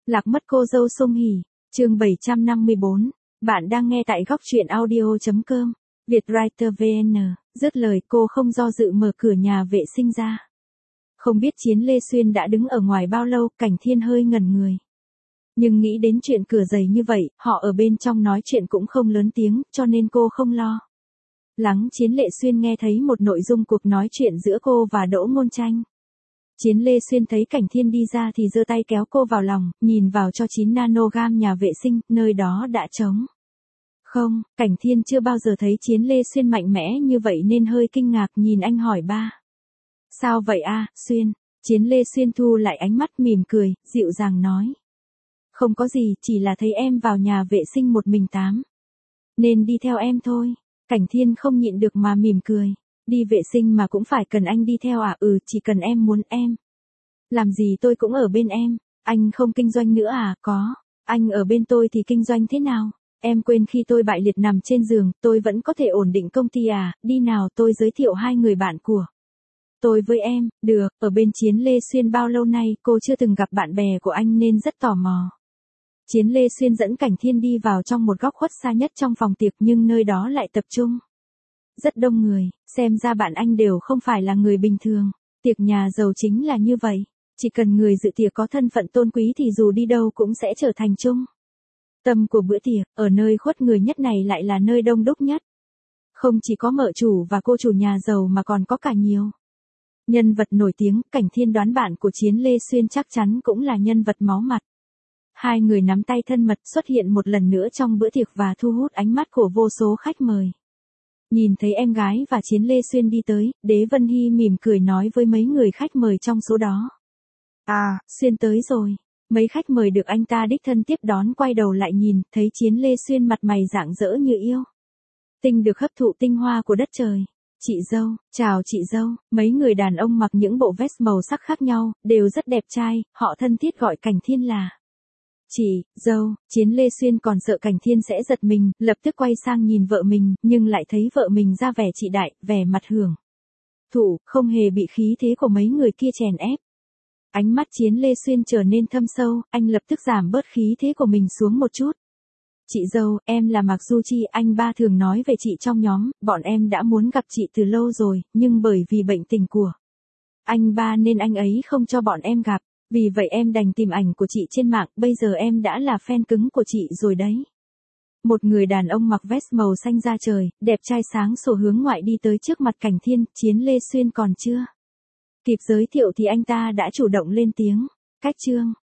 Lạc mất cô dâu Song Hỷ, chương 754. Bạn đang nghe tại góc truyện audio.com. Vietwriter VN. Dứt lời cô không do dự mở cửa nhà vệ sinh ra. Không biết Chiến Lê Xuyên đã đứng ở ngoài bao lâu, Cảnh Thiên hơi ngẩn người. Nhưng nghĩ đến chuyện cửa dày như vậy, họ ở bên trong nói chuyện cũng không lớn tiếng, cho nên cô không lo lắng. Chiến Lê Xuyên nghe thấy một nội dung cuộc nói chuyện giữa cô và Đỗ Ngôn Tranh. Chiến Lê Xuyên thấy Cảnh Thiên đi ra thì giơ tay kéo cô vào lòng, nhìn vào cho 9 nanogram nhà vệ sinh, nơi đó đã trống không. Cảnh Thiên chưa bao giờ thấy Chiến Lê Xuyên mạnh mẽ như vậy nên hơi kinh ngạc, nhìn anh hỏi ba. Sao vậy a, Xuyên? Chiến Lê Xuyên thu lại ánh mắt, mỉm cười, dịu dàng nói. Không có gì, chỉ là thấy em vào nhà vệ sinh một mình nên đi theo em thôi. Cảnh Thiên không nhịn được mà mỉm cười. Đi vệ sinh mà cũng phải cần anh đi theo à? Chỉ cần em muốn em làm gì tôi cũng ở bên em. Anh không kinh doanh nữa à? Có. Anh ở bên tôi thì kinh doanh thế nào? Em quên khi tôi bại liệt nằm trên giường, tôi vẫn có thể ổn định công ty à? Đi nào, tôi giới thiệu 2 người bạn của tôi với em. Được. Ở bên Chiến Lê Xuyên bao lâu nay cô chưa từng gặp bạn bè của anh nên rất tò mò. Chiến Lê Xuyên dẫn Cảnh Thiên đi vào trong một góc khuất xa nhất trong phòng tiệc, nhưng nơi đó lại tập trung rất đông người, xem ra bạn anh đều không phải là người bình thường. Tiệc nhà giàu chính là như vậy, chỉ cần người dự tiệc có thân phận tôn quý thì dù đi đâu cũng sẽ trở thành trung tâm của bữa tiệc. Ở nơi khuất người nhất này lại là nơi đông đúc nhất. Không chỉ có mợ chủ và cô chủ nhà giàu mà còn có cả nhiều nhân vật nổi tiếng. Cảnh Thiên đoán bạn của Chiến Lê Xuyên chắc chắn cũng là nhân vật máu mặt. 2 người nắm tay thân mật xuất hiện một lần nữa trong bữa tiệc và thu hút ánh mắt của vô số khách mời. Nhìn thấy em gái và Chiến Lê Xuyên đi tới, Đế Vân Hy mỉm cười nói với mấy người khách mời trong số đó. À, Xuyên tới rồi. Mấy khách mời được anh ta đích thân tiếp đón quay đầu lại nhìn, thấy Chiến Lê Xuyên mặt mày rạng rỡ như yêu tinh được hấp thụ tinh hoa của đất trời. Chị dâu, chào chị dâu. Mấy người đàn ông mặc những bộ vest màu sắc khác nhau, đều rất đẹp trai, họ thân thiết gọi Cảnh Thiên là chị dâu. Chiến Lê Xuyên còn sợ Cảnh Thiên sẽ giật mình, lập tức quay sang nhìn vợ mình, nhưng lại thấy vợ mình ra vẻ chị đại, vẻ mặt hưởng thụ, không hề bị khí thế của mấy người kia chèn ép. Ánh mắt Chiến Lê Xuyên trở nên thâm sâu, anh lập tức giảm bớt khí thế của mình xuống một chút. Chị dâu, em là Mạc Du Chi, anh ba thường nói về chị trong nhóm, bọn em đã muốn gặp chị từ lâu rồi, nhưng bởi vì bệnh tình của anh ba nên anh ấy không cho bọn em gặp. Vì vậy em đành tìm ảnh của chị trên mạng, bây giờ em đã là fan cứng của chị rồi đấy. Một người đàn ông mặc vest màu xanh da trời, đẹp trai sáng sủa hướng ngoại đi tới trước mặt Cảnh Thiên. Chiến Lê Xuyên còn chưa kịp giới thiệu thì anh ta đã chủ động lên tiếng. Cách chương